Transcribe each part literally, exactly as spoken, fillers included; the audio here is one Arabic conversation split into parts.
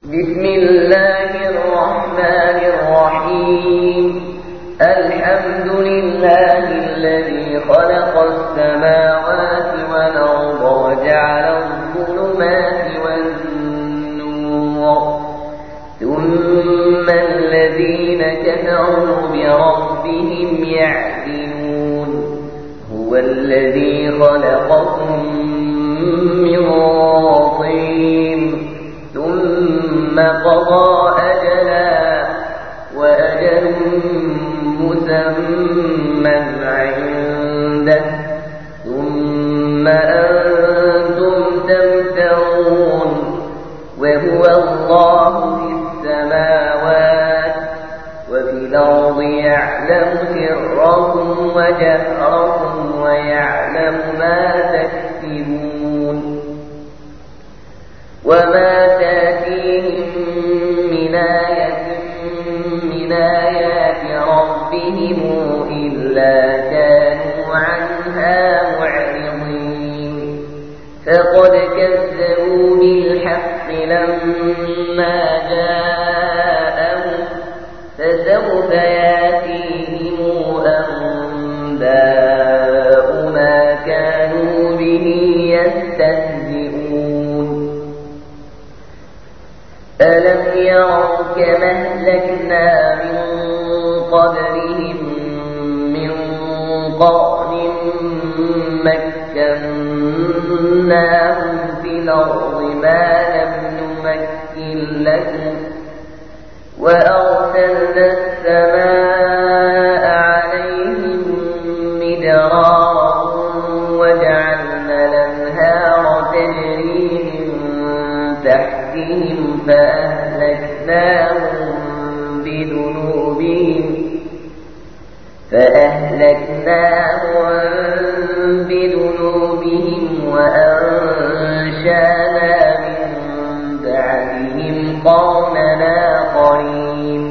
بسم الله الرحمن الرحيم. الحمد لله الذي خلق السماوات والأرض وجعل الظلمات والنور ثم الذين كفروا بربهم يعدلون. هو الذي خلقكم من طين ثم قضى أجلا وأجل مسمى عنده ثم أنتم تمترون. وهو الله في السماوات وفي الأرض يعلم سركم وجهركم ويعلم ما تكسبون. وما تأتيهم من آية من آيات ربهم إلا كانوا عنها معرضين. فقد كذبوا بالحق لما جاءهم فسوف يأتيهم أنباء ما كانوا به يستهزئون. ألم يروا كما أهلكنا من قبلهم من قرن مكناهم في الأرض ما لم نمكن لكم وأرسلنا السماء عليهم مدرارا وجعلنا الأنهار تجري من تحتهم فأهلكناهم بذنوبهم فأهلكناهم بذنوبهم وأنشأنا من بعدهم قرنا آخرين.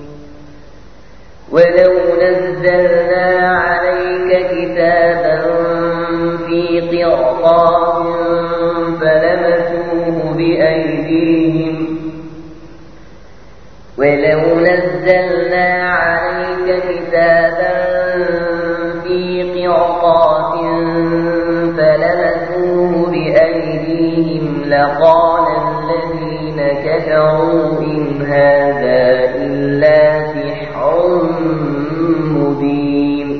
ولو نزلنا عليك كتابا في قرطاس فلمسوه بأيديهم ولو نزلنا عليك كتابا في قرطاس فلمسوه بأيديهم لقال الذين كفروا إن هذا إلا سحر مبين.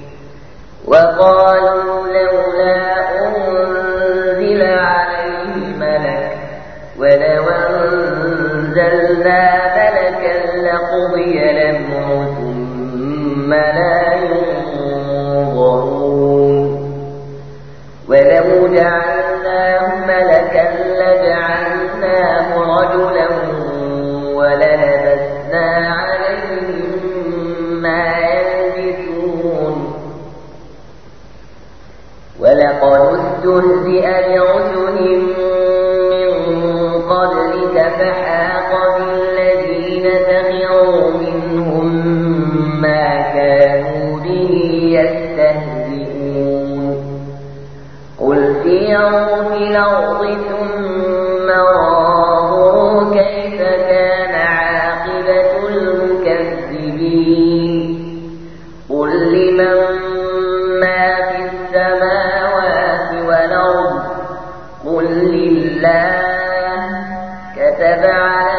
وقالوا لولا أنزل عليه ملك ولو أنزلنا ملكا لقضي الأمر ثم لا ينظرون. ولو جعلناه ملكا لجعلناه رجلا وللبسنا عليهم ما يلبسون. ولقد استهزئ برسل من قبلك فحاق بالذين سخروا منهم ما كانوا به يستهزئون. قل سيروا في الأرض ثم انظروا كيف كان عاقبة المكذبين. قل لمن ما في السماوات والأرض قل لله كتب على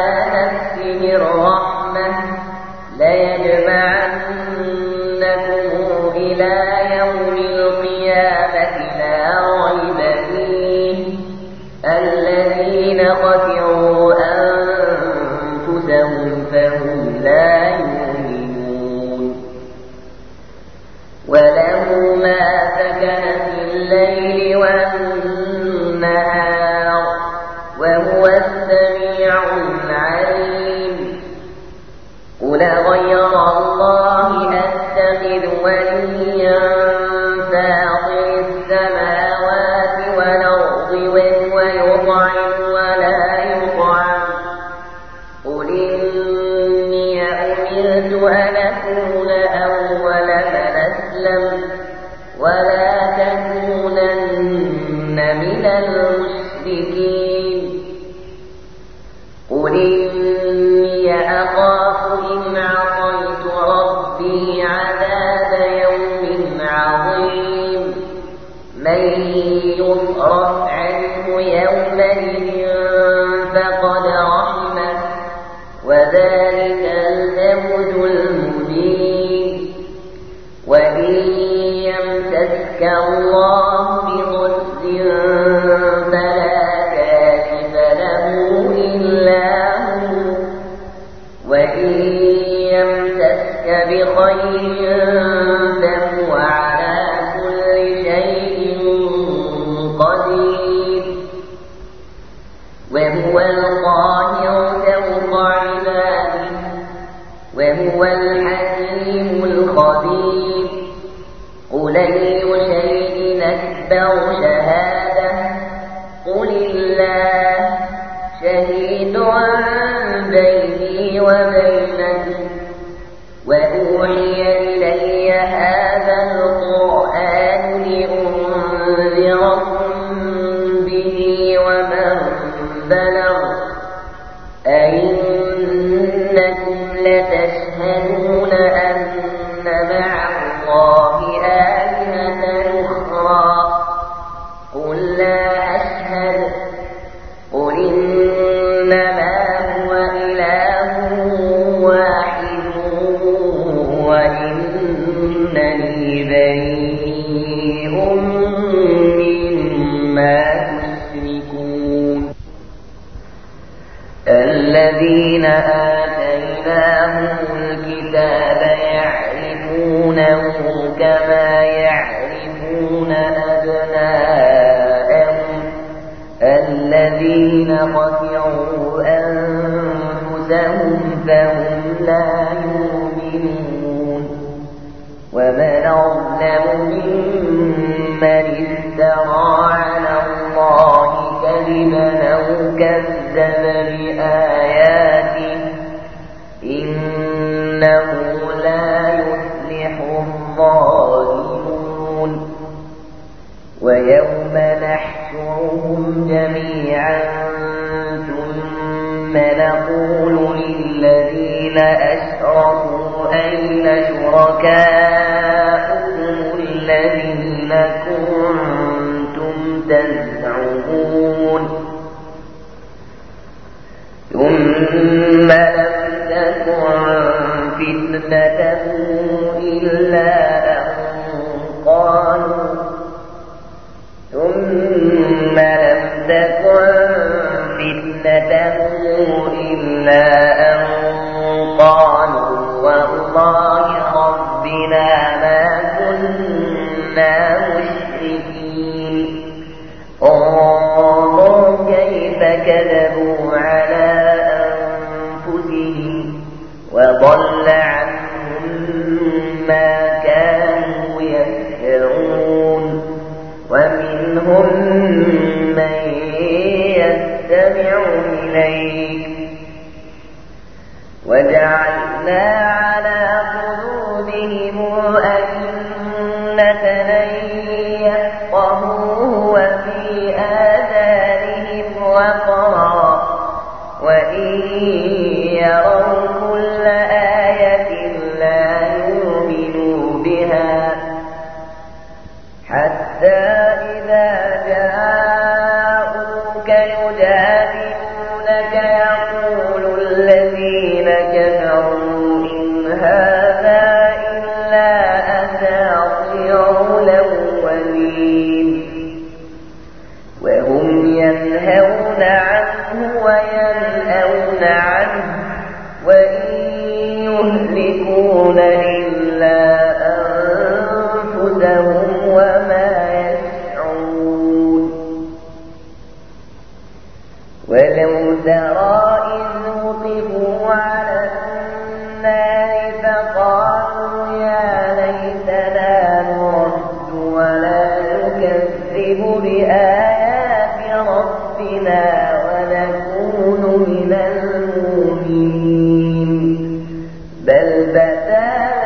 إني أخاف إن عصيت ربي عذاب يوم عظيم من يصرف عنه يومئذ فقد رحمه وذلك الفوز المبين وإن يمسسك الله بضر فلا كاشف له إلا هو وإن يمسسك بخير فهو على كل شيء قدير وهو القاهر فوق عباده وهو الحكيم الخبير قل أي شيء أكبر شهادة قل الله شهيد بيني وبينكم وأوحي إلي هذا القرآن لأنذركم به ومن بلغ أئنكم لتشهدون أن مع الله آلهة أخرى قل لا أشهد قل إنما هو إله واحد وإنني بريء مما تشركون الذين آتيناهم الكتاب يعرفونه كما يعرفون أبناءهم الذين خسروا أنفسهم فهم لا يؤمنون ومن أظلم ممن افترى على الله كذبا أو كذب بآياته إنه لا يفلح الظالمون ويوم نحشرهم جميعا ثم نقول للذين أشركوا أين شركاؤكم الذين كنتم تزعمون ثم لم تكن فتنتهم إلا أن قالوا ثم لم تكن فتنتهم إلا أن قالوا والله ربنا ما كنا مشركين انظر كيف كذبوا على أنفسهم وضل عنهم ما كانوا يفترون ومنهم من يستمع إليك وجعلنا على قلوبهم أكنة أن يفقهوه وفي آذانهم وقرا وإن يروا كل آية لا يؤمنوا بها حتى إذا جاءوك يجادلونك يقول الذين كفروا إن هذا إلا أساطير الأولين وهم ينهون عنه وينأون عنه وإن يهلكون إلا أنفسهم وما يشعرون ولو ترى إذ وقفوا على النار فقالوا يا ليتنا نرد ولا نكذب بآيات ربنا ونكون من المؤمنين بل بدا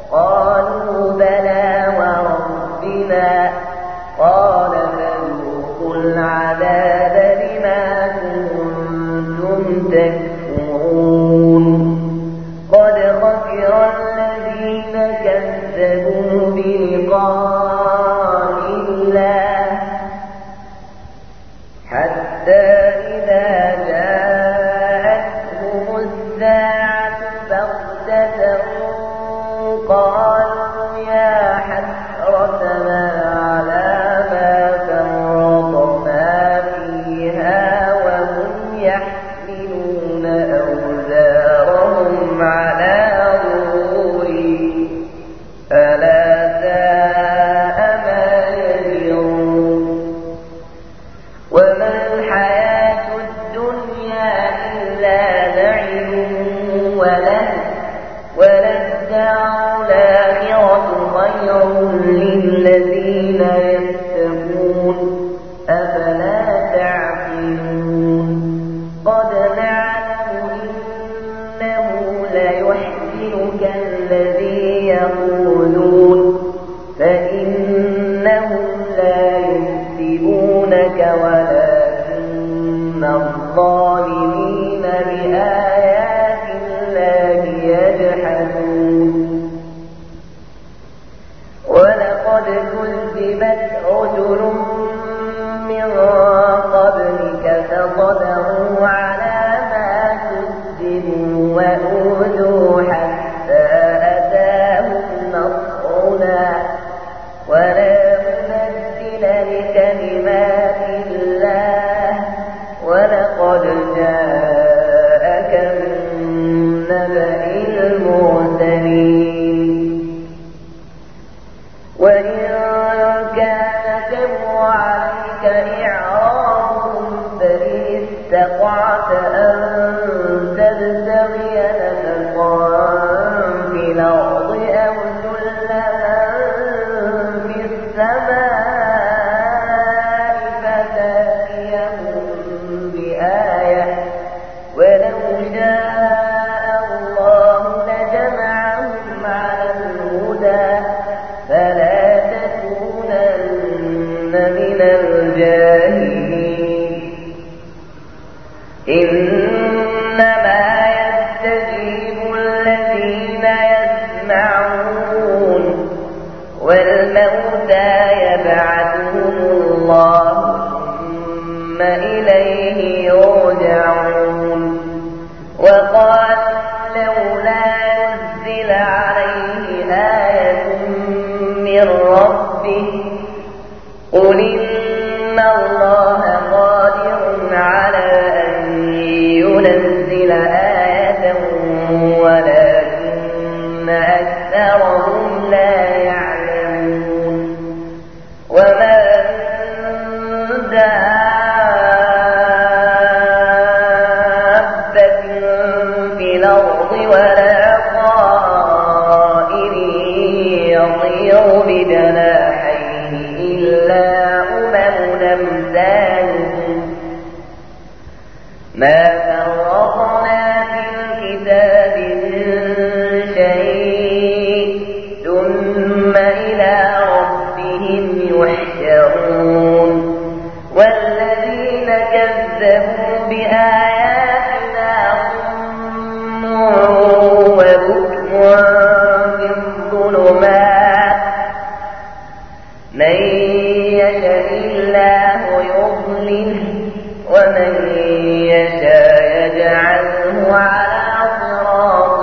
قالوا بلى وربنا قال فذوقوا العذاب بما كنتم تكفرون قد خسر الذين كذبوا بلقاء الله حتى إذا جاءتهم الساعة بغتة قالوا يا حسرتنا على ما فرطنا فيها وهم يحملون أوزارهم على ظهورهم ألا ساء ما يزرون وما الحياة الدنيا إلا لعب ولهو وللدار الآخرة خير للذين يتقون أفلا تعقلون قد نعلم إنه ليحزنك الذي يقولون فإنهم لا يكذبونك ولكن الظالمين بآيات الله يجحدون ولقد كذبت رسل من قبلك فصبروا على ما كذبوا وأوذوا حتى أتاهم نصرنا ولا مبدل لكلمات الله ولقد جاءك من نبأ المرسلين وإن كان كبر عليك إعراضهم فإن استطعت أن تبتغي نفقا في الأرض أو سلما في السماء فتأتيهم بآية ولو شاء الله لجمعهم على الهدى فلا تكونن من الجاهلين إنما يستجيب الذين يسمعون والموتى يبعثهم الله ثم إليه يرجعون وقالوا لولا نزل عليه آية من ربه قل إن الله قادر على أن ينزل آية ولكن أكثرهم لا يعلمون وما من دابة في الأرض ولا طائر يطير بجناحيه إلا أمم أمثالكم ما فرطنا في الكتاب من شيء ثم إلى ربهم يحشرون والذين كذبوا بآياتنا صم وبكم في الظلمات من يشاء الله يضلله ومن يشاء يجعله على صراط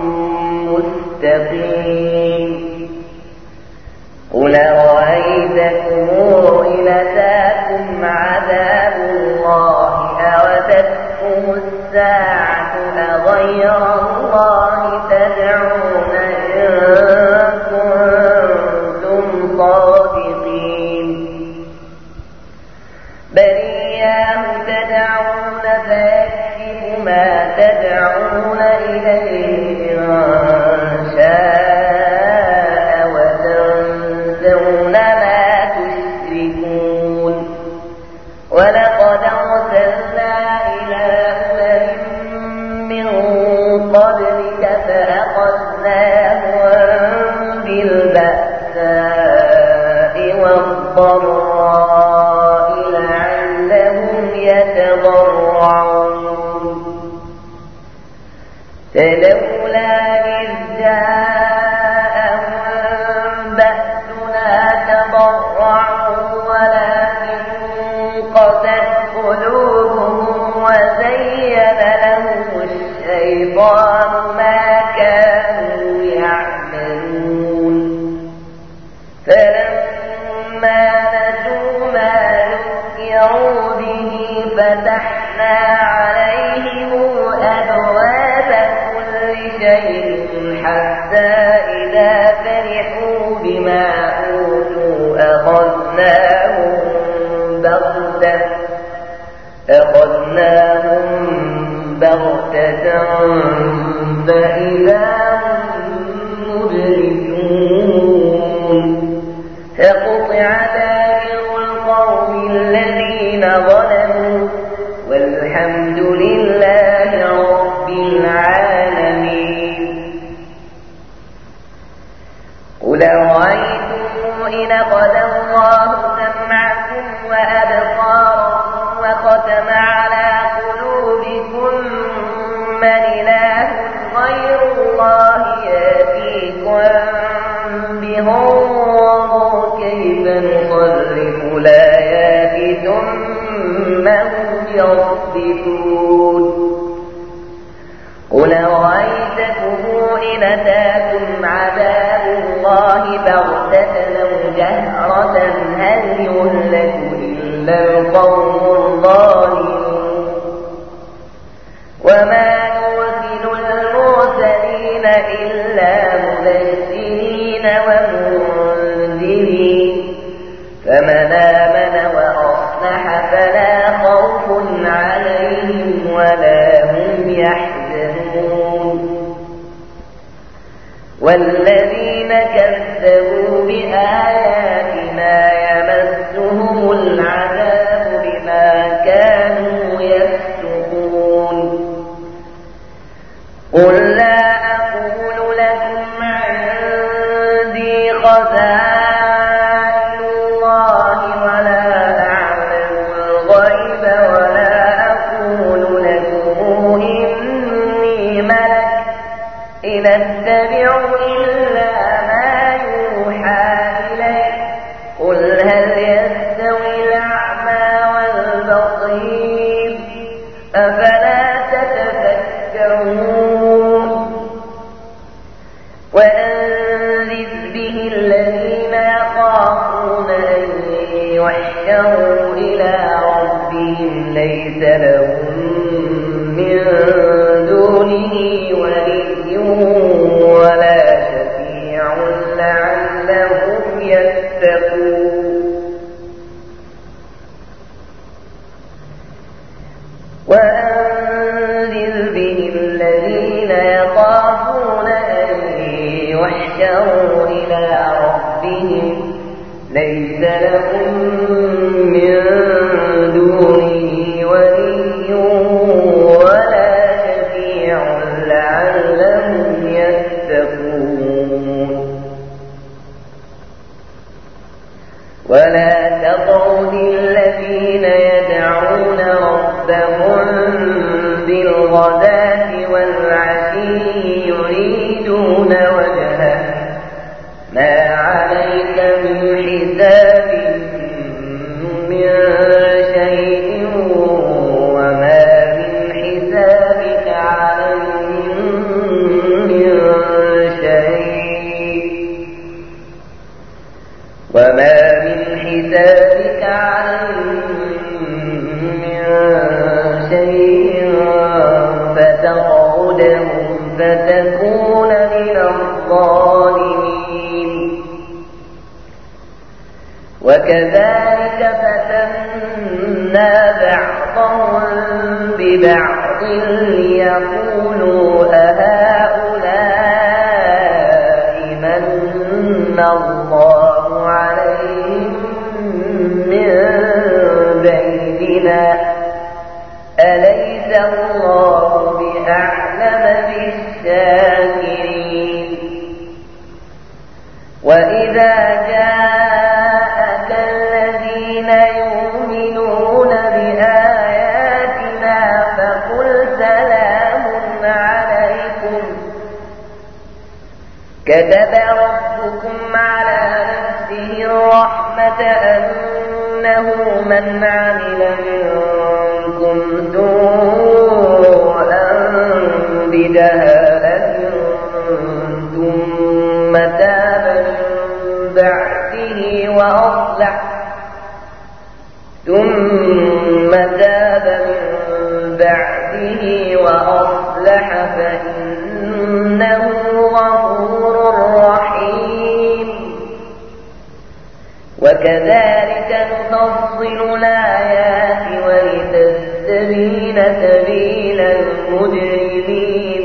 مستقيم قل رأيتكم إن أتاكم عذاب الله أوتتكم الساعة أغير الله تدعون إن كنتم صادقين بل إياه تدعون الضراء لعلهم يتضرعون فلولا إذ جاءهم بأسنا تضرعوا ولكن قست قلوبهم وزين لهم الشيطان ما كانوا يعملون فلما نسوا ما ذكروا به فتحنا عليهم أبواب كل شيء حتى إذا فرحوا بما أوتوا أخذناهم بغتة أخذناهم بغتة فإذا هم مبلسون فقطع دابر القوم الذين ظلموا والحمد لله رب العالمين. قل رأيتم إن أخذ الله سمعكم وأبصاركم وختم على قلوبكم من إله غير الله يأتيكم بهم كيف نصرف الآيات ثم هم يصدفون. قل رأيتكم إن أتاكم عذاب الله بغتة أو جهرة هل يهلك إلا القوم الظالمون وما نرسل المرسلين إلا مبشرين ومنذرين فمن آمن وأصلح فلا خوف عليهم ولا هم يحزنون والذين كذبوا بآياتنا يمسهم العذاب بما كانوا يفسقون. قل لا أقول لكم عندي خزائن الله ولا أعلم الغيب ولا أقول لكم إني ملك إن أتبع إلا ما يوحى إلي قل هل يستوي الأعمى والبصير أفلا تتفكرون. وأنذر به الذين يخافون أن يحشروا إلى ربهم ليس لهم من دونه ولي ولا شفيع لعلهم يتقون. وأنذر به الذين يخافون أن يحشروا إلى ربهم ليس لهم من دونه ولي ولا شفيع لعلهم يتقون. ولا تطرد الذين يدعون ربهم بالغداة والعشي يريدون وجهه ما عليك من حسابهم من شيء وما من حسابك عليهم من شيء وما من حسابك عليهم من شيء فتطردهم فتكون من الظالمين. وكذلك فتنا بعضهم ببعض ليقولوا أهؤلاء من الله عليهم من بيننا أليس الله بأعلم بالشاكرين. وإذا جاءك كتب ربكم على نفسه الرحمة أنه من عمل منكم سوءا بجهالة ثم تاب من بعده وأصلح ثم تاب من بعده وأصلح فإنه غفور رحيم. وكذلك نفصل الآيات ولتستبين سبيل المجرمين.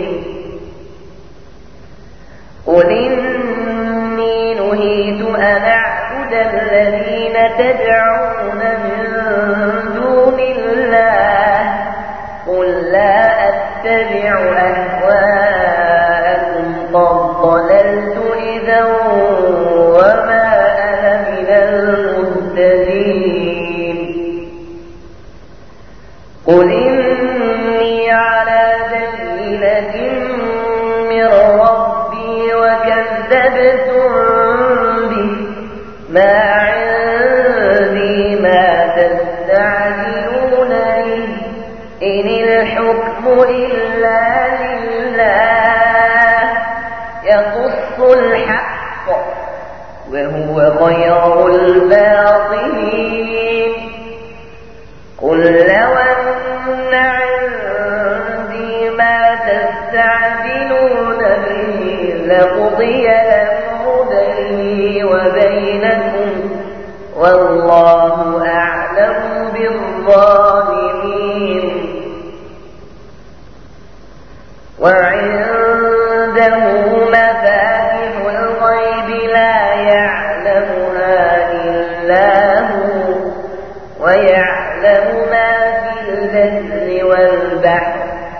قل إني نهيت أن أعبد الذين تدعون من دون الله قل لا أتبع أهواءكم قد ضللت إذا وما أنا من المهتدين. قل إني على بينة من ربي وكذبتم به ما عندي ما تستعجلون به إن الحكم إلا لله يقص الحق وهو خير الفاصلين. قل لو أن عندي ما تستعجلون به لقضي الأمر بيني وبينكم والله أعلم بالظالمين. وعنده مفاتح الغيب لا يعلمها إلا هو ويعلم ما في البر والبحر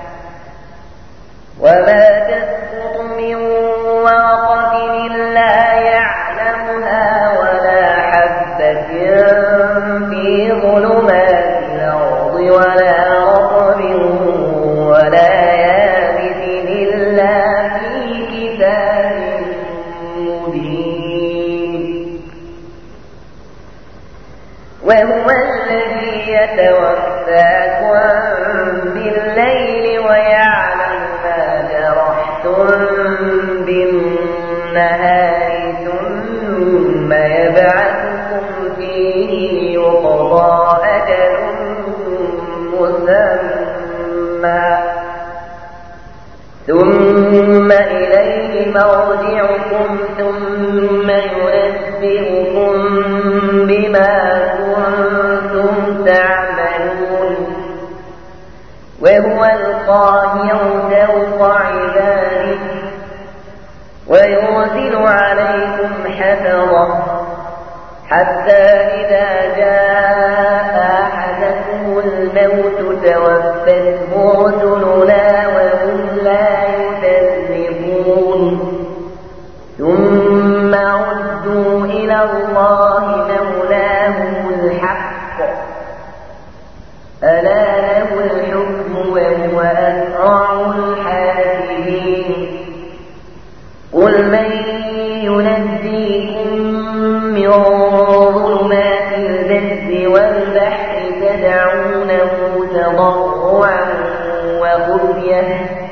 وما تسقط من ورقة إلا يعلمها ولا حبة في ظلمات الأرض ولا رطب ولا يابس إلا في كتاب مبين. وهو الذي يتوفاكم بالليل ويعلم ما جرحتم بالنهار ثم يبعثكم فيه ليقضى أجل مسمى ثم إليه مرجعكم ثم ينبئكم بما كنتم تعملون. وهو القاهر فوق عباده ويرسل عليكم حفظه حتى إذا جاء أحدكم الموت توفته رسلنا وهم لا يكذبون. ثم ردوا إلى الله مولاهم الحق ألا له الحكم وهو أسرع الحاسبين. قل من ينجيكم من ظلمات البر والبحر تدعونه تضرعا وخفية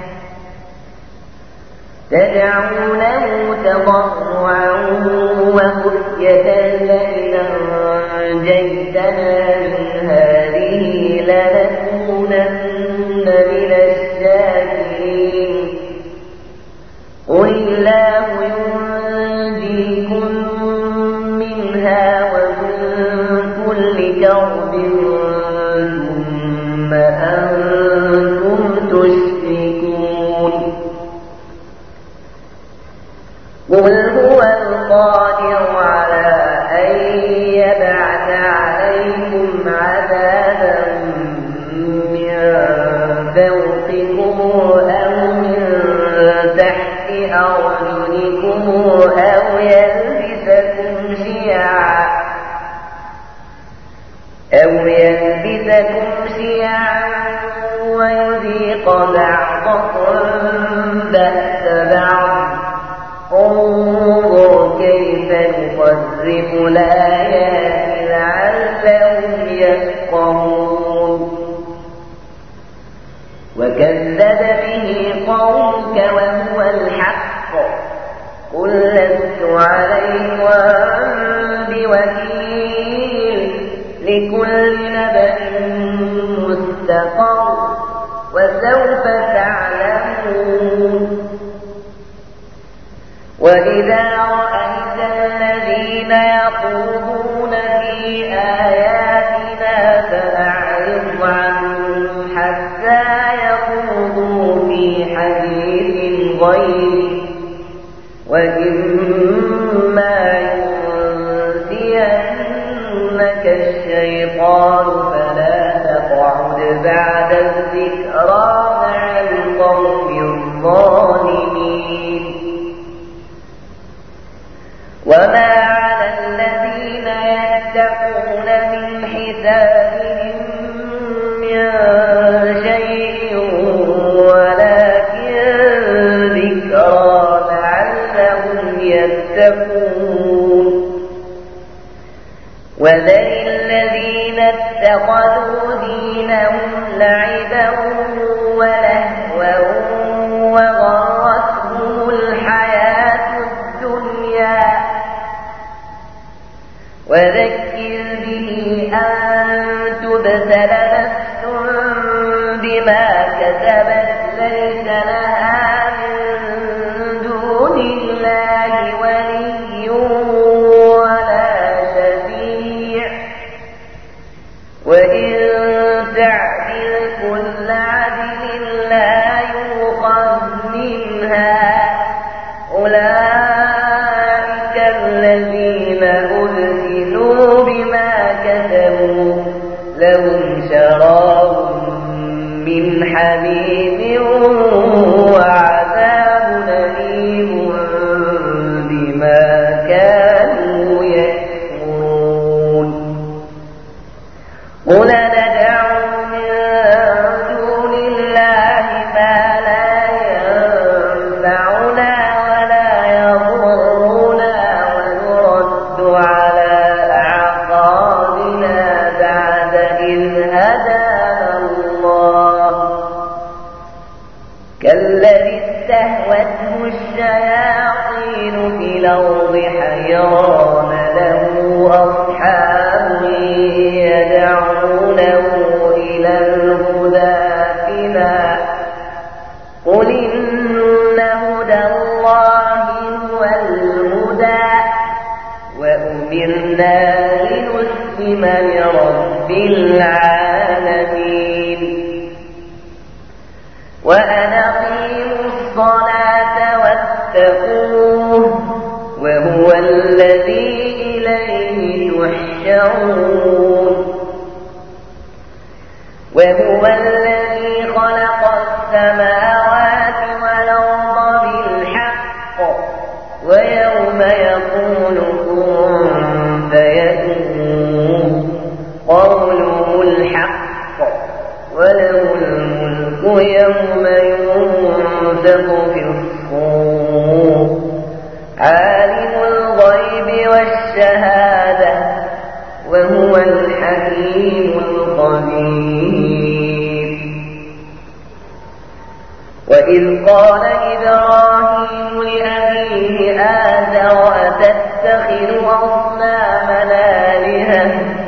تدعونه تضرعا وخفية لئن أنجيتنا من هذه لنكونن من الشاكرين. قل الله ينجيكم منها ومن كل كرب ثم أنتم تشركون. قل هو القادر على أن يبعث عليكم عذابا من فوقكم أو من تحت أرجلكم أو يلبسكم شيعا أو يلبسكم شيعا ويذيق بعضكم بأس بعض. كيف نصرف الآيات لعلهم يفقهون وكذب به قومك وهو الحق قل لست عليكم بوكيل لكل نبأ مستقر وسوف تعلمون وإذا رأيت الذين يخوضون في آياتنا فأعرض عنهم حتى يخوضوا في حديث غيره وإما ينسينك الشيطان فلا تقعد بعد الذكرى مع القوم الظالمين وما على الذين يتقون من حسابهم من شيء ولكن ذكرى لعلهم يتقون وذل الذين اتخذوا دينهم لعبا ولهوا وغرتهم الحياة الدنيا وذكر به أن تبتل نفس بما كسبت ليس لها من دون الله ولي ولا شفيع وإن تعدل كل عدل لا يؤخذ منها أولئك الذين أبسلوا بما كسبوا لهم شراب من حميم وعذاب أليم بما كانوا يكفرون قل ندعو من دون الله ما لا ينفعنا ولا يضرنا ونرد على أعقابنا بعد إذ هدانا الله كالذي استهوته الشياطين في الأرض حيران له أصحاب يدعونه إلى الهدى ائتنا قل إن هدى الله هو الهدى وأمرنا لنسلم لرب العالمين وأن أقيموا الصلاة واتقوه وهو الذي إليه تحشرون وهو الذي خلق السماوات والأرض بالحق ويوم يقول كن فيكون قوله الحق وله الملك يوم ينفخ في الصور عالم الغيب والشهادة وهو الحكيم الخبير وإذ قال إبراهيم لأبيه آزر أتتخذ أصنامنا آلهة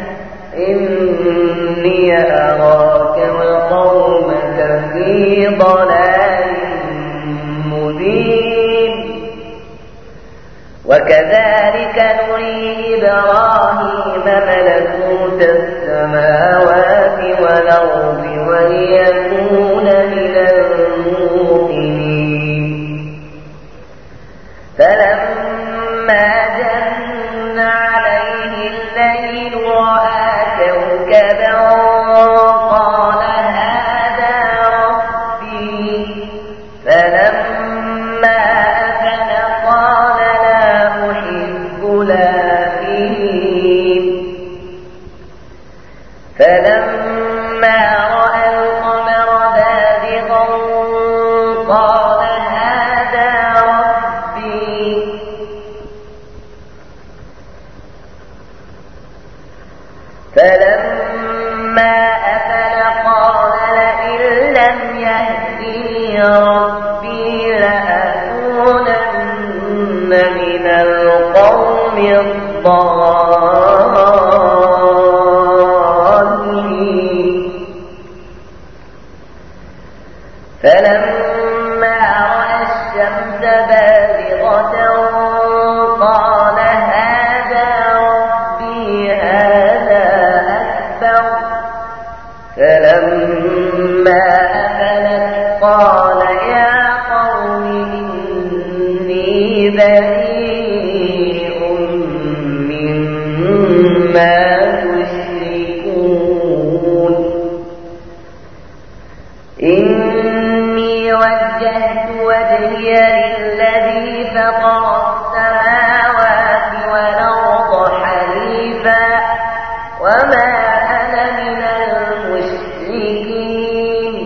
إني أراك وقومك في ضلال مبين وكذلك نري إبراهيم ملكوت السماوات والأرض وليكون من الموقنين فلما جن عليه الليل رأى كوكبا قال هذا ربي فلما أفل قال لا أحب الآفلين فلما رأى القمر بازغا قال هذا ربي فلما أفل قال لئن لم يهدني ربي لأكونن من القوم الضالين. فلما رأى الشمس بازغة قال هذا ربي هذا أكبر. فلما أفلت قال يا قوم إني بريء مما تشركون. إني وجهت وجهي للذي فطر السماوات والأرض حنيفا وما أنا من المشركين.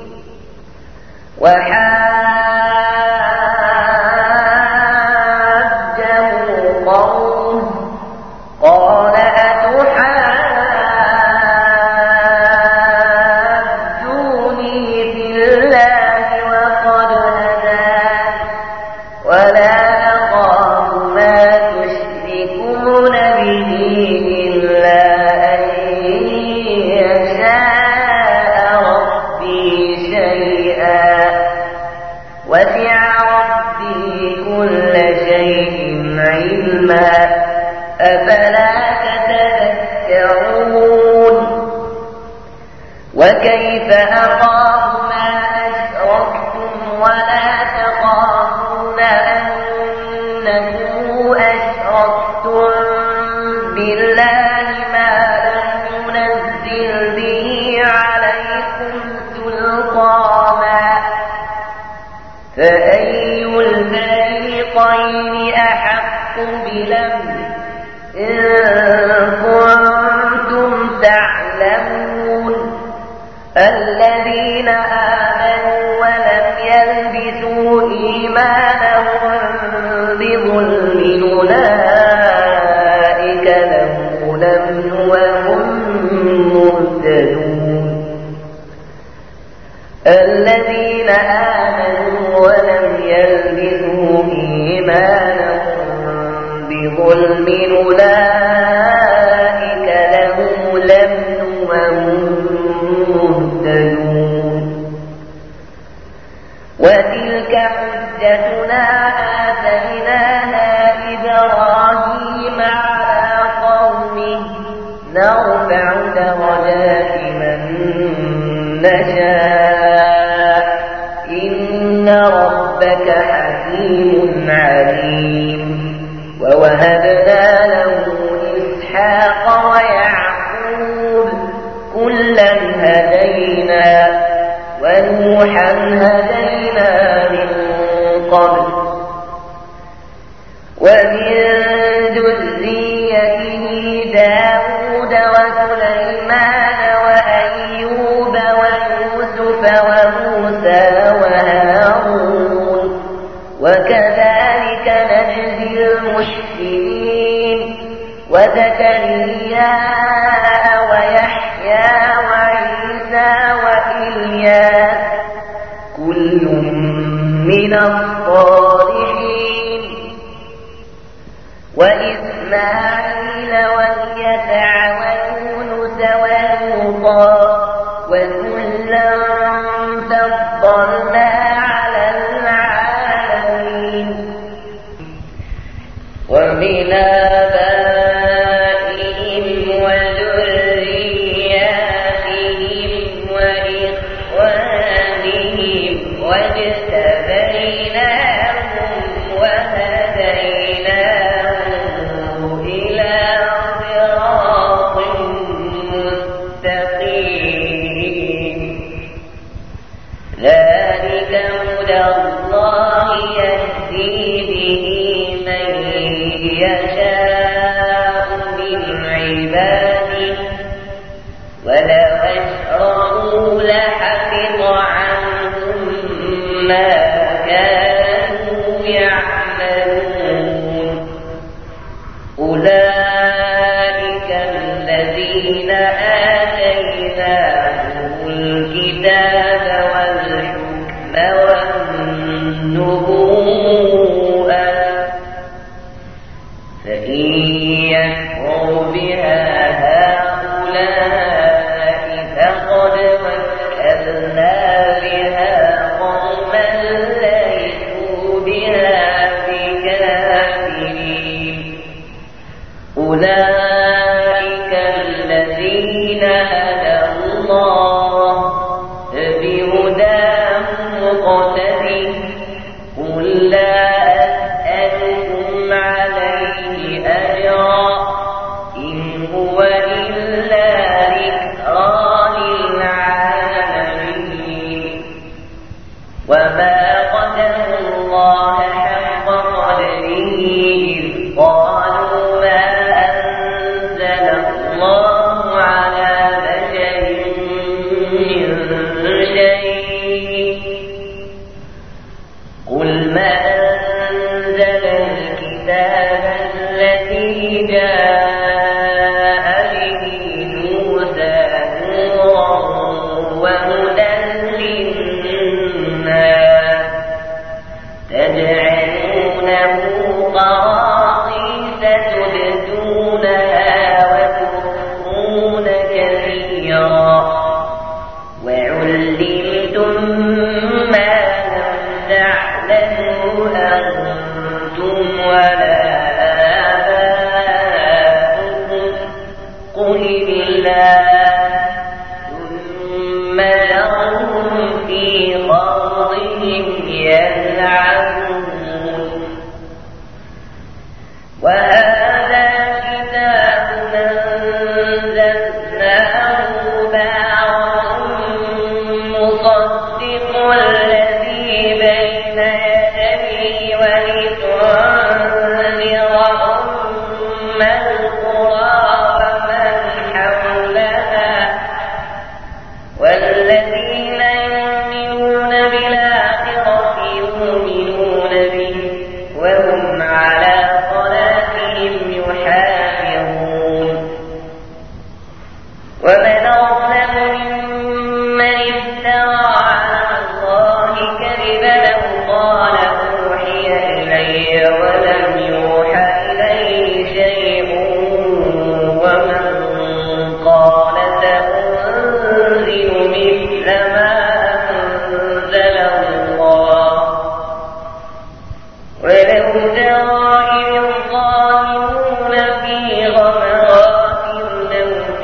وحاجه قومه قال أتحاجوني في الله وقد هدان ولا أخاف ما تشركون به إلا أن يشاء ربي شيئا وسع ربي كل شيء علما أفلا تتذكرون. وكيف أخاف ما أشركتم ولا تخافون أنكم أشركتم بالله ما لم ينزل به عليكم سلطانا فأي الفريقين أحق بالأمن إن كنتم تعلمون. الذين آمنوا ولم يلبسوا إيمانهم بظلم أولئك لهم الأمن وهم مهتدون. الذين آمنوا ولم يلبسوا إيمانهم بظلم أولئك لهم الأمن وهم مهتدون. وتلك حجتنا آتيناها إبراهيم على قومه نرفع درجات من نشاء إن ربك حكيم عليم. ووهبنا له إسحاق ويعقوب كلا هدينا ونوحا هدينا من قبل ومن ذريته داود وسليمان وأيوب ويوسف وموسى وهارون وكذلك نجزي المحسنين وزكريا ويحيى وعيسى وإلياس كل من الصالحين وإسماعيل واليسع ويونس ولوطا وكلا فضلنا على العالمين. ومن آبائهم وذرياتهم وإخوانهم واجتبيناهم وهديناهم إلى صراط مستقيم. ذلك هدى الله يهدي به من يشاء من عباده ولو أشركوا لحبط عنهم ما كانوا يعملون. أولئك الذين الذين آتيناهم الكتاب والحكم والنبوءة فإن يكفر بها هؤلاء فقد وكلنا بها قوما ليسوا بها بكافرين أولئك الذين هدى الله فبهداه مقتدي قل لا أسألكم عليه أجرا إن هو إلا ذكرى للعالمين وما قدروا الله حق قدره إذ قالوا ما أنزل الله على بشر من شيء قل ما أنزل الكتاب الذي جاء به موسى نورا وهدى للناس تجعلونه قراطيس تبدونها وتخفون كثيرا وعلمتم ما لم تعلموا أنتم ولا آباؤكم قل الله ثم ذرهم في خوضهم يلعبون وهذا كتاب أنزلناه مبارك مصدق الذي بين يديه ولتنذر أم القرى ومن حولها والذين يؤمنون بالآخرة يؤمنون به وهم على صلاتهم يحافظون ومن أظلم ممن افترى على الله كذبا أو قال أوحي إلي ولم يوحى إليه شيء ومن قال سأنزل مثل ما أنزل الله ولو ترى إذ الظالمون في غمرات الموت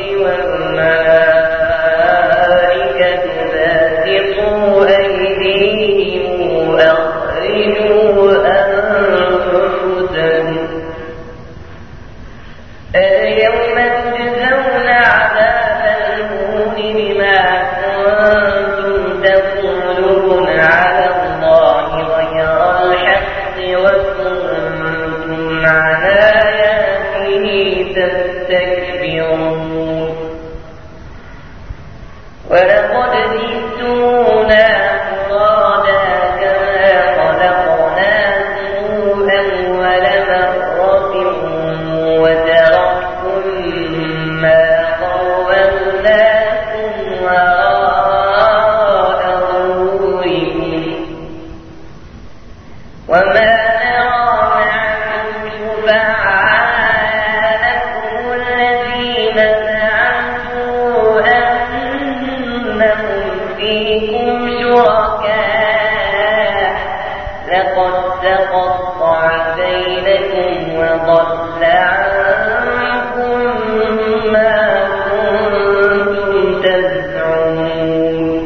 والملائكة باسطوا أيديهم أخرجوا أنفسكم اليوم تجزون عذاب الهون بما كنتم تقولون على الله غير الحق وكنتم عن آياته تستكبرون ولقد جئتمونا فرادا كما خلقناكم أول مرة وتركتم ما خولناكم وراء ظهوركم وما نرى معكم شفعاءكم الذين زعمتم أنهم فيكم شركاء لقد تقطع بينكم وضل عنكم ما كنتم تزعمون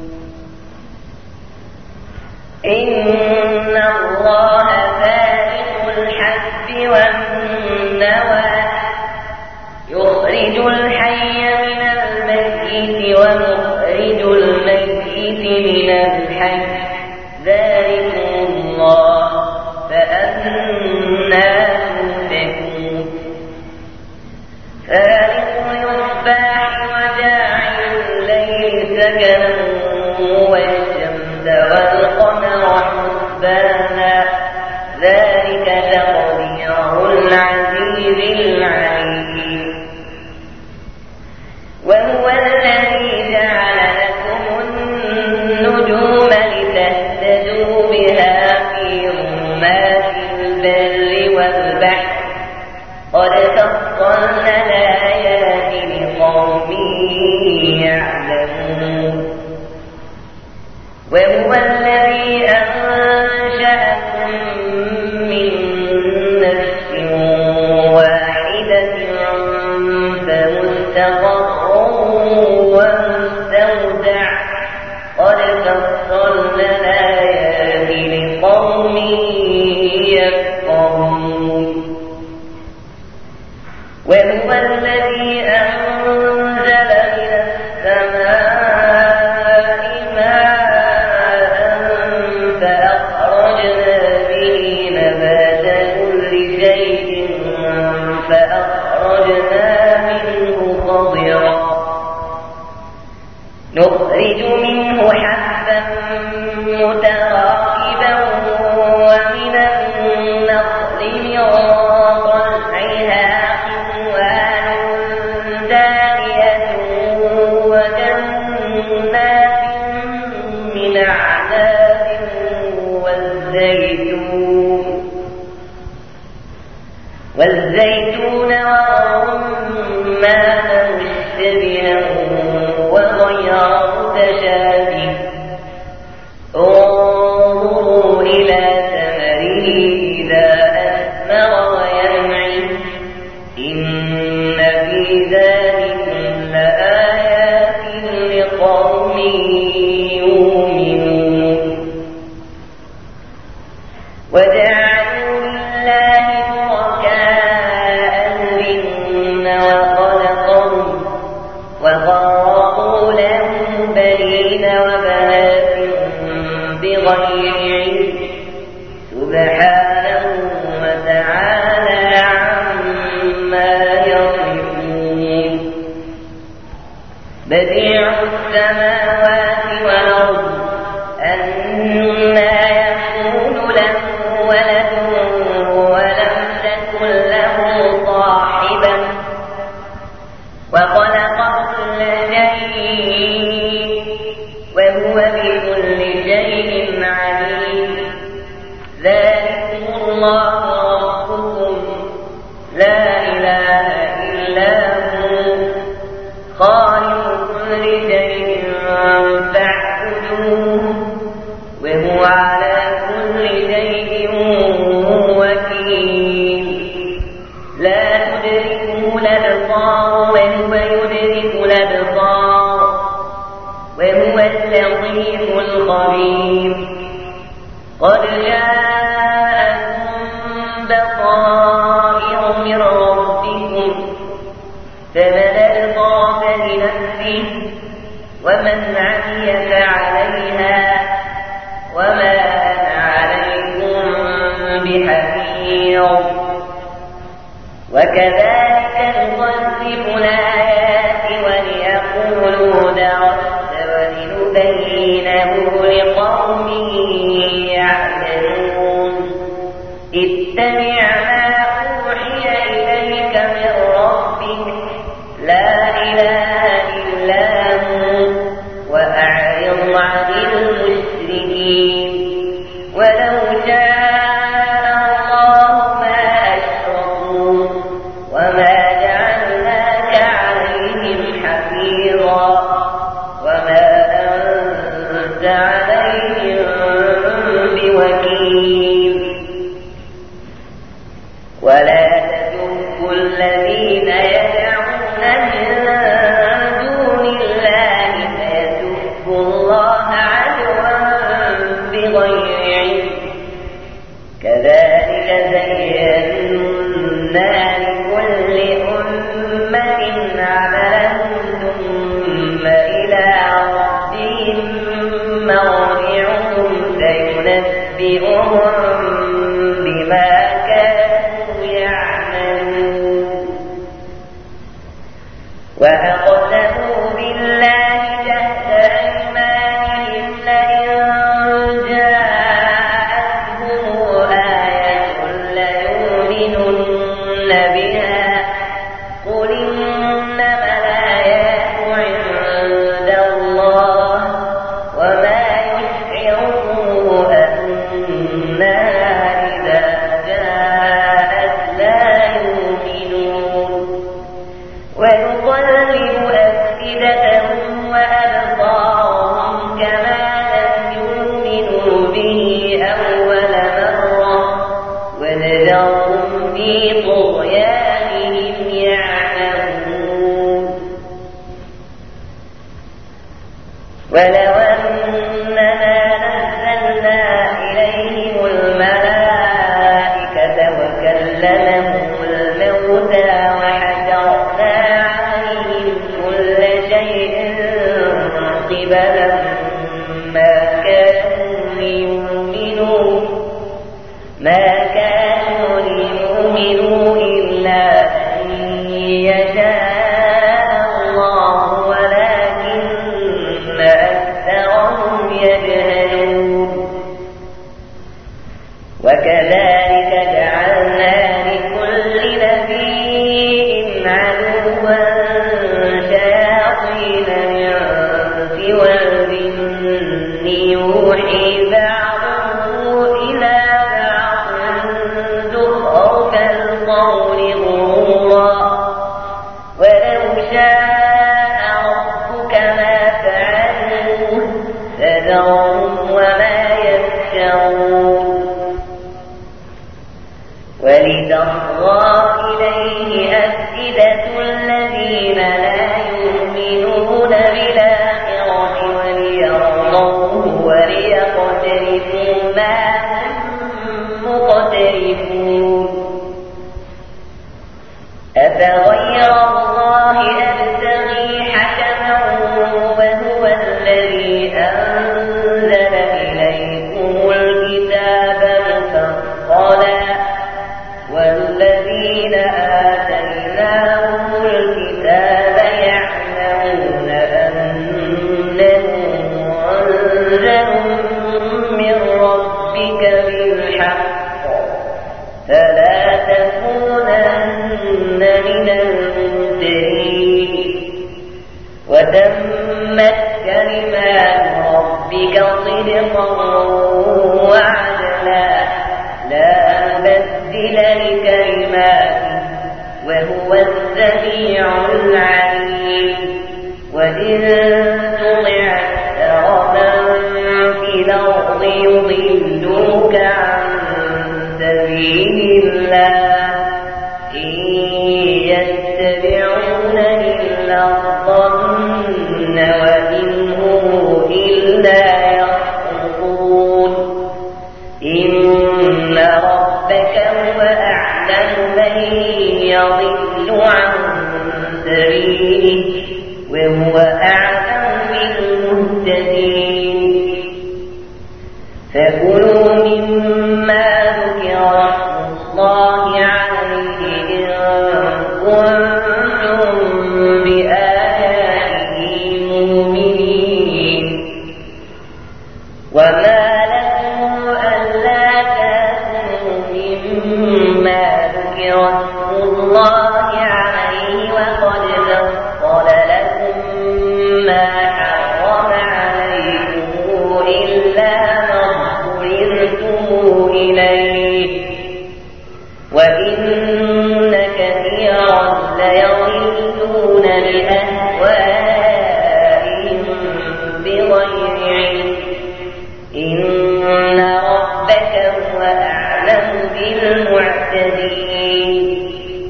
إن الله فالق الحب والنوى يخرج الحي من الميت ومخرج الميت من الحي ذلكم الله فأنى تؤفكون فالق الإصباح وجاعل الليل سكنا والشمس والقمر حسبانا ذلك تقدير العزيز العليم وهو الذي أنزل من السماء ماء فأخرجنا به نبات كل شيء فأخرجنا منه خضرا نخرج منه حبا متراكبا ومن النخل من طلعها قنوان دانية وجنات من أعناب والزيتون والزيتون والرمان مشتبها وغير متشابه انظروا إلى ثمره إذا أثمر وينعي إن في ذلك لآيات لقوم يؤمنون وجعلوا لله شركاء الجن وخلقهم وخرقوا له بنين وبنات بغير علم سبحانه وتعالى عما يصفون بديع السماوات والأرض أنى يكون له ولد ولم تكن له صاحبة وخلق كل شيء وهو بكل شيء عليم ذلكم الله ربكم لا إله إلا هو خالق كل شيء فاعبدوه وهو على كل شيء وكيل لا تدركه الأبصار وهو يدرك الأبصار وهو اللطيف الخبير قد جاءكم بصائر من ربكم فمن ألقى فلنفسه ومن عمي فعليها وما أنا عليكم بحفيظ وكذلك نصرف الآيات وليقولوا درست ولنبينه لقوم يعلمون اتبع ما أوحي إليك من ربك لا إله إلا هو وأعرض عن المشركين ولو شاء الله ما أشركوا وما جعلناك عليهم حفيظا وما أنت عليهم بوكيل ولا تسبوا الذين يدعون من دون الله فيسبوا الله عدوا بغير علم كذلك زينا لكل أمة عملهم ثم إلى ربهم مرجعهم فينبئهم بما كانوا يعملون وأقسموا بالله جهد أيمانهم لئن جاءتهم آية ليؤمنن بها قل إنما الآيات عند الله وما يشعركم أنها إذا جاءت لا يؤمنون ونقلب أفئدتهم وأبصارهم كما لم يؤمنوا به أول مرة ونذرهم في طغيانهم يعمهون ولو أننا نزلنا إليهم الملائكة وكلمهم الموتى وحكموا إليه أفئدة الذين لا يؤمنون بالآخرة وليرضوه وليقترفوا ما هم مقترفون أفغير الله أبتغي حكما وهو الذي أنزل إليكم الكتاب مفصلا والذين آتيناهم الكتاب يعلمون أنه منزل من ربك بالحق فلا تكونن من الممترين وتمت كلمات ربك صدقا وعدلا لا مبدل لكلماته وهو السميع العليم وإن تطع أكثر من في الأرض يضلوك عن سبيل الله إن يتبعون إلا الظن وإن هم إلا يخرصون إن ربك هو أعلم من يضل عن سبيله وهو أعلم بالمهتدين فكلوا مما ذكر اسم الله عليه إن كنتم بآياته مؤمنين وما لكم ألا تأكلوا مما ذكر اسم الله عليه وقد فصل لكم ما حرم عليكم إلا ما اضطررتم إليه وإن كثيرا ليضلون بأهوائهم بغير علم إن ربك هو أعلم بالمعتدين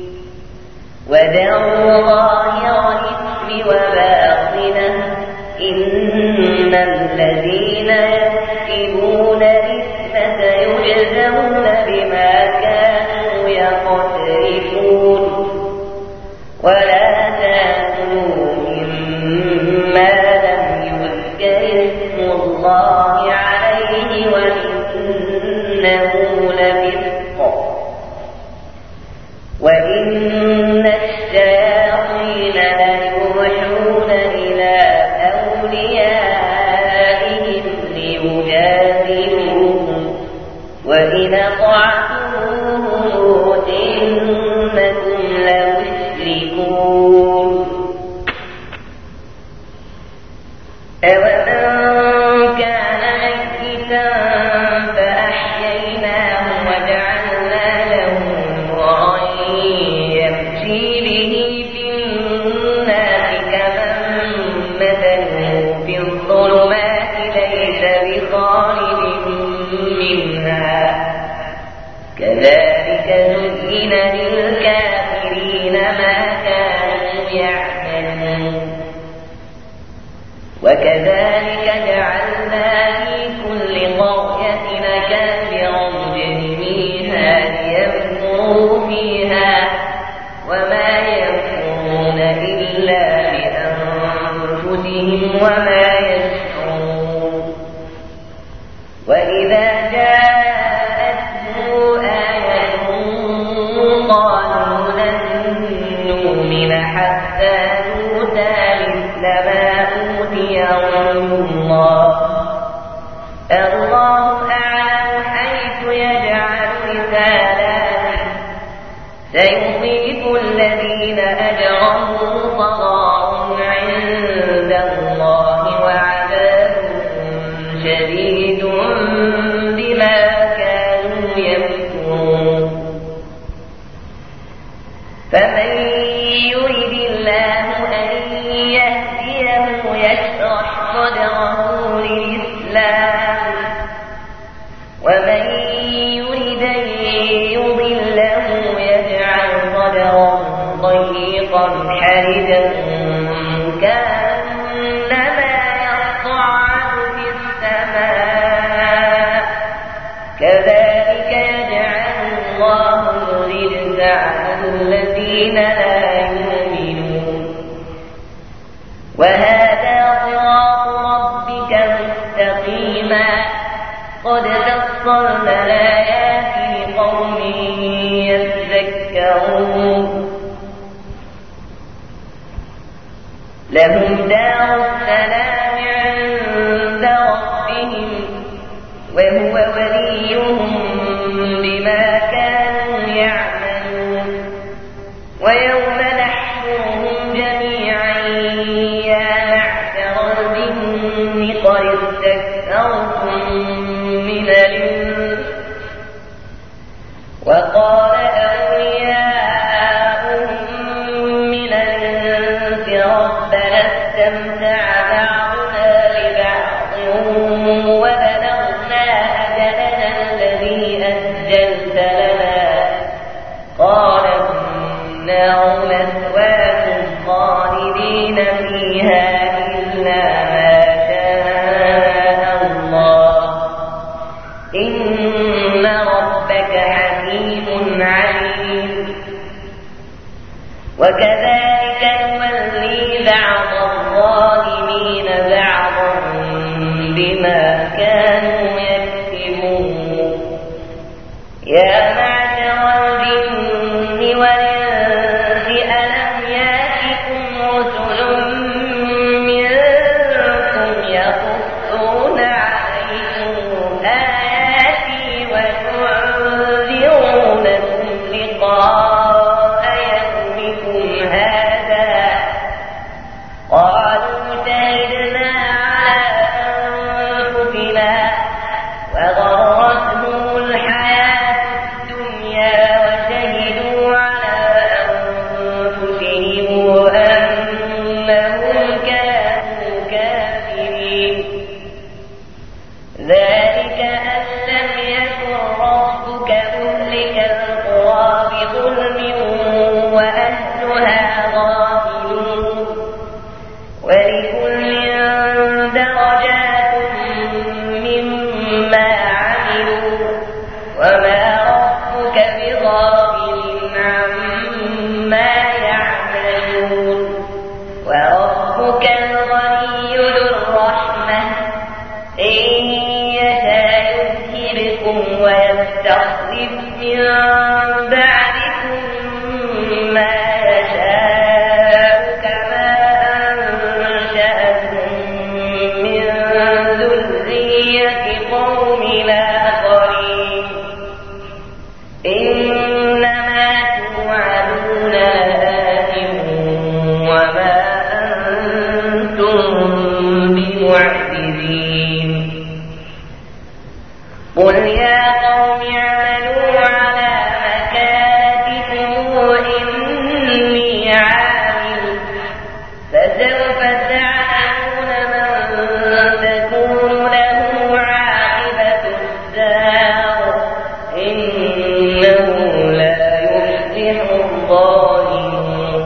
وذروا ظاهر الإثم وباطنه إن الذين يكسبون الإثم سيجزون بما كانوا يقترفون ولا تأكلوا مما لم يذكر اسم الله عليه وإنه لفسق وإن الشياطين ليوحون إلى أوليائهم ليجادلوهم وإن أطعتموهم إنكم لمشركون أَوَمَنْ كَانَ مَيِّتًا فَأَحْيَيْنَاهُ وَجَعَلْنَا لَهُ نُورًا يَمْشِي بِهِ فِي النَّاسِ كَمَنْ مَثَلُهُ فِي الظُّلُمَاتِ لَيْسَ بِخَارِجٍ مِنْهَا كَذَلِكَ زُيِّنَ لِلْكَافِرِينَ مَا كَانُوا يَعْمَلُونَ وكذلك جعلنا في كل قرية أكابر مجرميها ليمكروا فيها وما يمكرون إلا بأنفسهم وما يشعرون وإذا جاءتهم آية قالوا لن نؤمن حتى نؤتى مثل ما الله الله أعلم حيث يجعل رسالاته سيصيب الذين أجرموا صغار عند الله وعذاب شديد بما كانوا يمكرون فمن يرد الله أن يهديه يشرح صدره للإسلام ومن يرد أن يضله يجعل صدره منحرجا كأنما يصعد في السماء كذلك يجعل الله الرجس على الذين لا يؤمنون وهذا صراط ربك مستقيما قد فصلنا الآيات لقوم يذكرون لهم دار السلام عند ربهم وهو وليهم بما كانوا يعملون ويوم نحشرهم جميعا يا معشر الجن قد استكثرتم من الإنس وقال أولياؤهم من الإنس ربنا استمتع بعضنا لبعض وبلغنا أجلنا الذي أجلت لنا قال النار مثواكم خالدين فيها إلا ما شاء الله إن ربك حكيم عليم وكذلك نولي بعض الظالمين بعضا بما كانوا يكسبون يا معشر الجن والإنس ألم يأتكم رسل منكم يقصون عليكم آياتي وينذرونكم لقاء يومكم هذا قالوا شهدنا على أنفسنا وغرتهم الحياة الدنيا وشهدوا على أنفسهم أنهم كانوا كافرين ذلك أن لم يكن ربك مهلك القرى بظلم وأهلها غافلون ولكل درجات مما عملوا وما ربك بغافل عما يعملون وربك الغني ذو الرحمة إن يشاء يذهبكم ويستخلف من بعدكم ما يشاء كما أنشأكم من ذرية قوم آخرين إنما توعدون لآت وما أنتم بمعجزين قل يا قوم اعملوا على مكانتكم إني عامل فسوف تعلمون من تكون له عاقبة الدار إنه لا يفلح الظالمون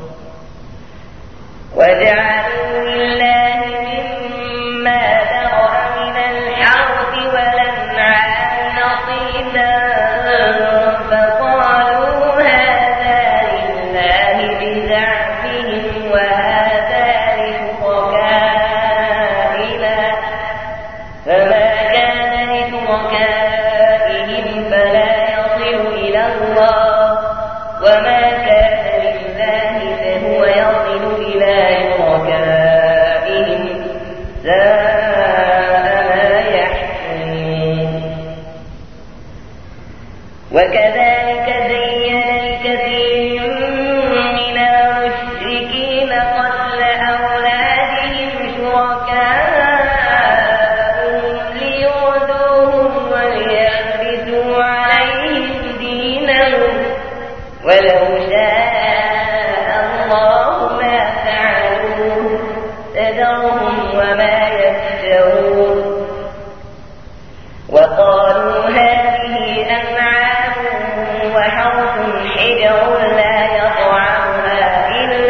وجعلوا لله مما ذرأ من الحرث والأنعام نصيبا فقالوا هذا لله بزعمهم وهذا لشركائنا فما كان لشركائهم فلا يصل إلى الله وما كان لله فهو يصل إلى شركائهم ساء ما يحكمون وكذلك زين لكثير من المشركين قتل أولادهم شركاءهم ليردوهم وليلبسوا عليهم دينهم ولو شاء الله ما فعلوه تذرهم وما يفترون وقالوا هذه أنعام وحرث حجر لا يطعمها إلا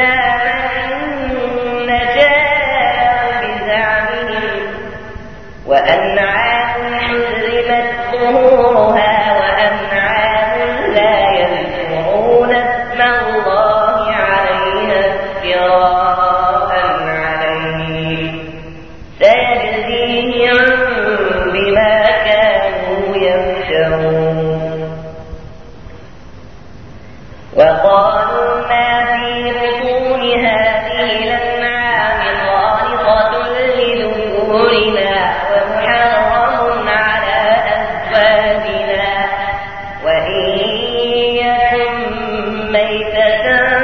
ميتة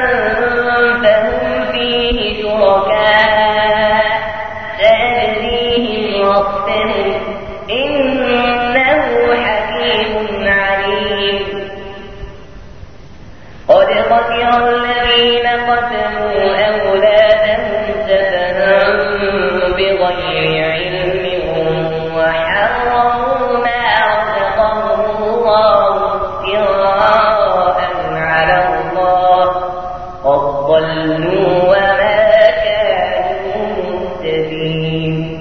فهم فيه شركاء سيجزيهم وصفهم إنه حكيم عليم. قد خسر الذين قتلوا أولادهم سفها بغير علم وحرموا ما رزقهم الله افتراء على الله قد ضلوا وما كانوا مهتدين.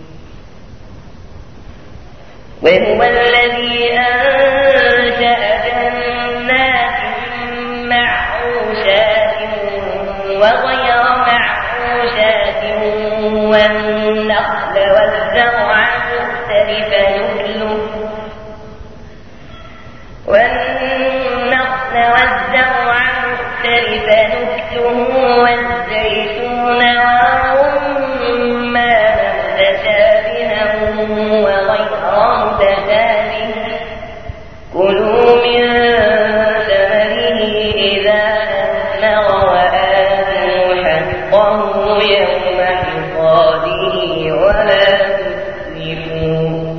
وهو الذي أنشأ جنات معروشات وغير معروشات والنخل والزرع مختلفا نكله والنخل والزرع مختلفا نكله والزيتون والرمان متشابها وغير متشابه كلوا من ثمره إذا أثمر وآتوا حقه يوم حصاده ولا تسرفوا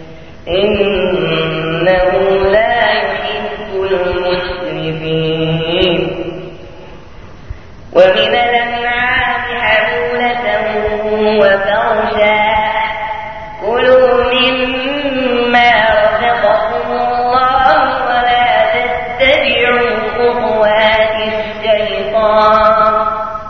إنه لا يحب المسرفين. ومن الأنعام حمولة وفرشا كلوا مما رزقكم الله ولا تتبعوا خطوات الشيطان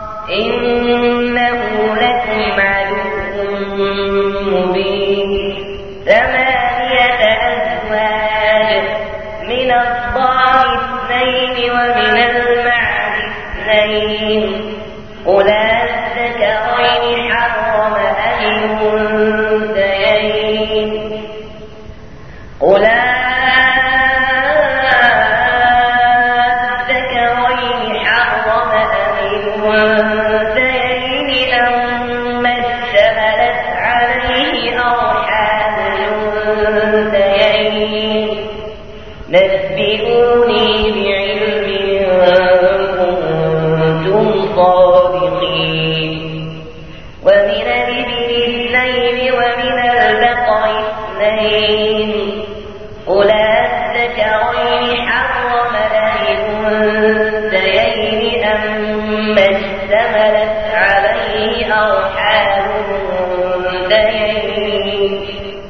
إنه لكم عدو مبين. ثمانية أزواج من الضأن اثنين ومن المعز اثنين قل الذكرين حرم أم الأنثيين قل الذكرين حرم أم الأنثيين أما اشتملت عليه أرحام الأنثيين نبئوني بعلم كنتم صادقين. ومن الإبل اثنين ومن البقر اثنين قل الذكرين حرم أم الأنثيين أما اشتملت عليه أرحام الأنثيين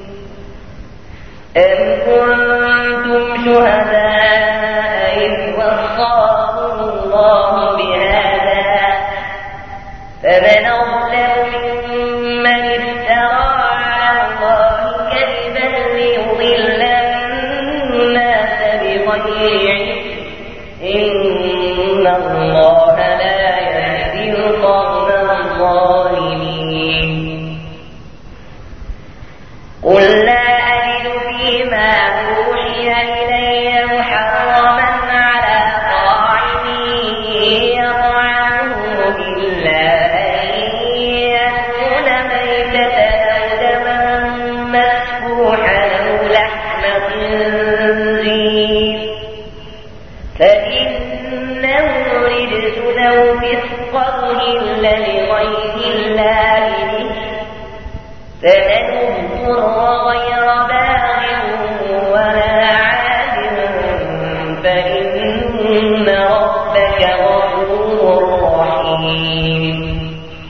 أم كنتم شهداء إذ وصاكم الله بهذا فمن أظلم ممن افترى على الله كذبا ليضل الناس بغير علم إن الله لا يهدي القوم الظالمين. قل لا أجد فيما أوحي إلي محرما على طاعم يطعمه إلا أن يكون ميتة أو دما مسفوحا أو لحم خنزير فإنه رجس أو فسق أهل لغير الله به فمن اضطر غير باغ ولا عاد فإن ربك غفور رحيم.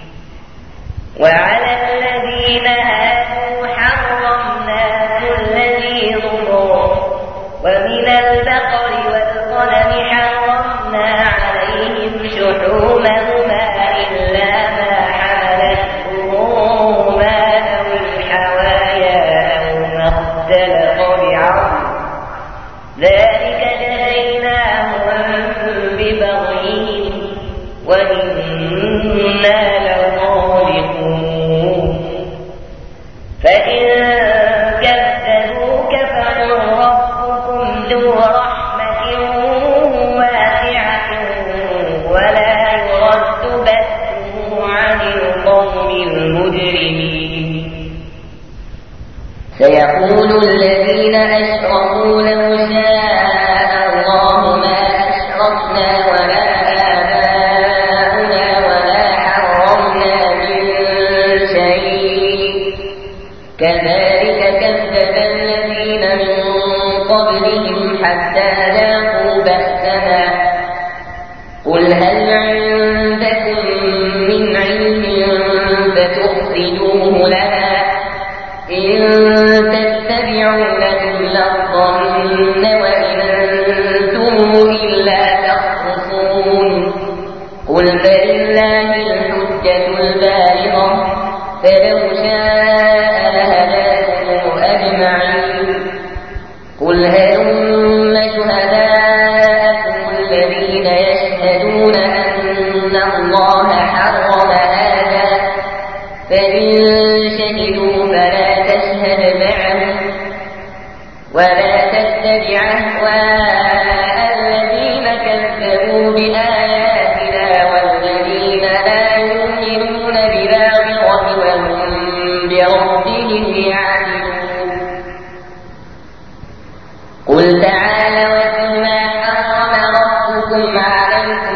وعلى الذين هادوا حرمنا كل ذي ظفر ومن البقر والغنم حرمنا عليهم شحومهما إلا ما حملت ظهورهما أو الحوايا أو ما اختلط بعظم ذلك جزيناهم ببغيهم وإنا لصادقون. فإن كذبوك فقل ربكم ذو رحمة واسعة ولا يرد بأسه عن القوم المجرمين. سيقول الذين أشركوا لو شاء الله ما أشركنا ولا آباؤنا ولا حرمنا من شيء كذلك كذب الذين من قبلهم حتى ذاقوا بأسنا قل هل عندكم من علم فتخرجوه لنا إن تتبعون إلا الظن وإن أنتم إلا تخرصون قل فلله الحجة البالغة فلو شاء لهداكم أجمعين قل هلم شهداءكم الذين يشهدون أن الله حرم هذا فإن شهدوا فلا تشهد معهم ولا تتبع أهواء الذين كذبوا بآياتنا والذين لا يؤمنون بالآخرة وهم بربهم يعدلون قل تعالوا واتل ما حرم ربكم عليكم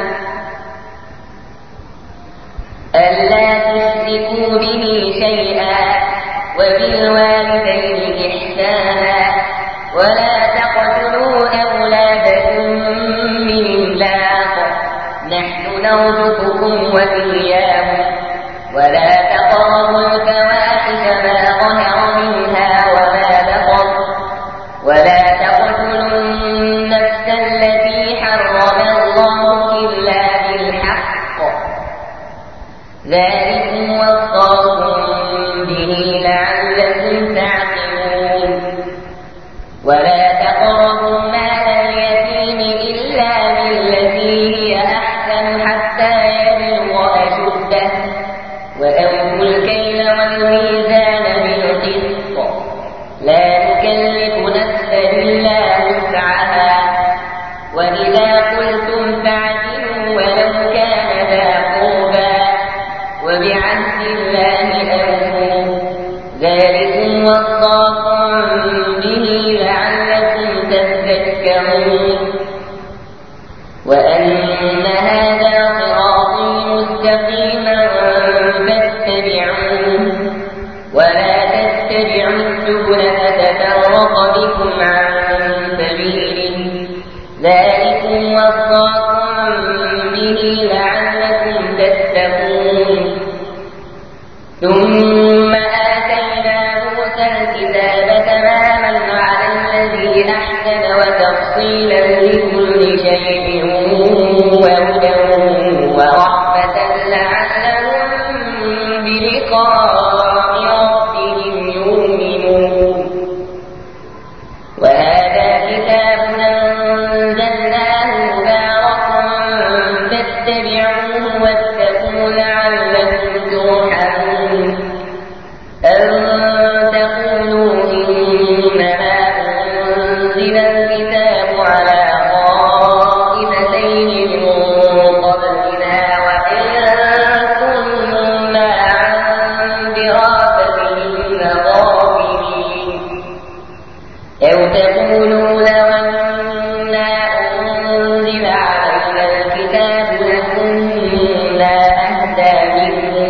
ألا تشركوا به شيئا وبالوالدين إحسانا ولا تقتلوا أولادكم من إملاق نحن نرزقكم وإياهم ولا تقربوا الفواحش ما ظهر منها وما بطن ولا تقتلوا النفس التي حرم الله إلا بالحق ذلكم وصاكم به لعلكم تعقلون ولا تقربوا مال اليتيم إلا بالتي هي أحسن حتى يبلغ أشده وأوفوا الكيل والميزان بالقسط لا نكلف نفسا إلا وسعها وإذا قلتم فاعدلوا ولو كان ذا قربى وبعهد الله أوفوا ذلكم وصاكم به لعلكم تذكرون وأن هذا صراطي مستقيما فاتبعوه ولا تتبعوا السبل فتفرق بكم عن سبيله ذلكم وصاكم به لعلكم تتقون ثم آتينا موسى الكتاب تماما على الذي أحسن وتفصيلا لكل شيء وهدى ورحمة لعلهم بلقاء ربهم يؤمنون وهذا كتاب أنزلناه مبارك فاتبعوه واتقوا لعلكم ترحمون أن تقولوا إنما أنزل الكتاب على طائفتين من قبلنا وإن كنا عن دراستهم لغافلين أو تقولوا لو أنا أنزل علينا الكتاب لكنا أهدى منهم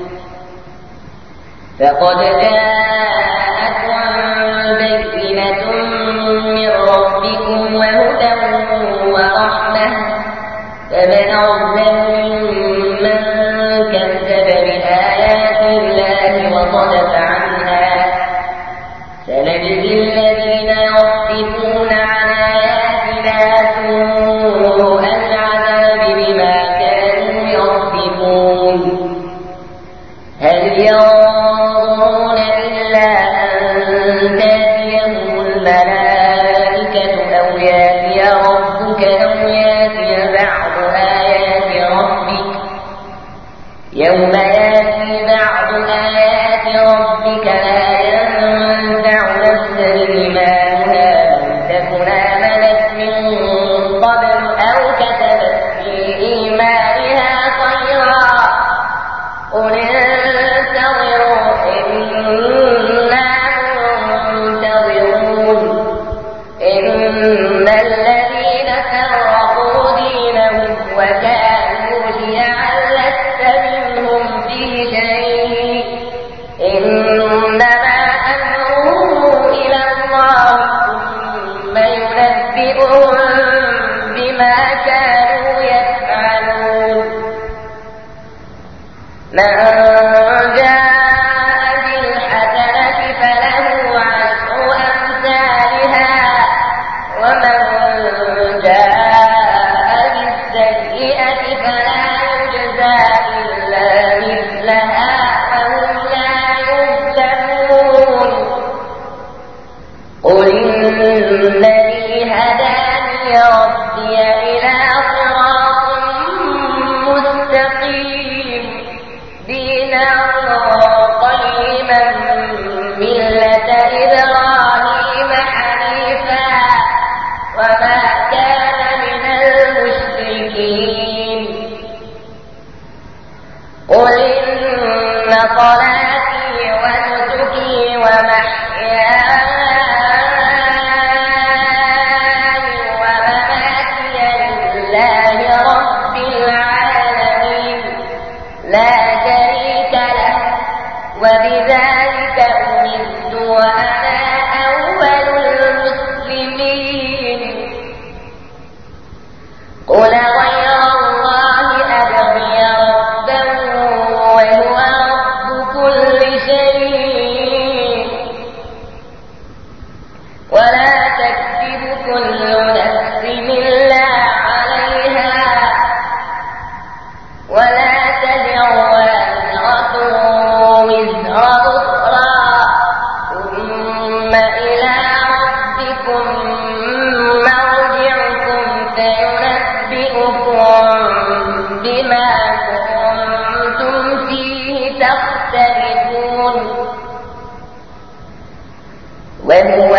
فقد جاءتكم بينة من ربكم وهدى ورحمة فمن أظلم ممن كذب بآيات الله وصدف عنها سنجزي الذين يصدفون عن آياتنا سوء العذاب بما كانوا يصدفون هل ينظرون إلا أن تأتيهم الملائكة أو يأتي ربك أو يأتي بعض آيات ربك يوم يأتي بعض آيات ربك لا ينفع نفسا إيمانها وكانوا شيعا لست منهم في شيء إنما أمره إلى الله ثم ينبئهم بما كانوا يفعلون من جاء بالحسنة فله عشر أمثالها ومن جاء بالسيئة فلا يجزى إلا مثلها وهم لا يظلمون قل إنني هداني ربي إلى صراط مستقيم دينا قيما ملة إبراهيم حنيفا وما كان من المشركين قل إن صلاتي ونسكي ومحياي ومماتي لله رب العالمين لا شريك له وبذلك أمرت وأنا أول المسلمين قل غير الله أبغي ربا وهو رب كل شيء ولا تكسب كل نفس إلا عليها ولا تزر وازرة وزر أخرى ثم إلى ربكم مرجعكم فينبئكم بما كنتم فيه تختلفون وهو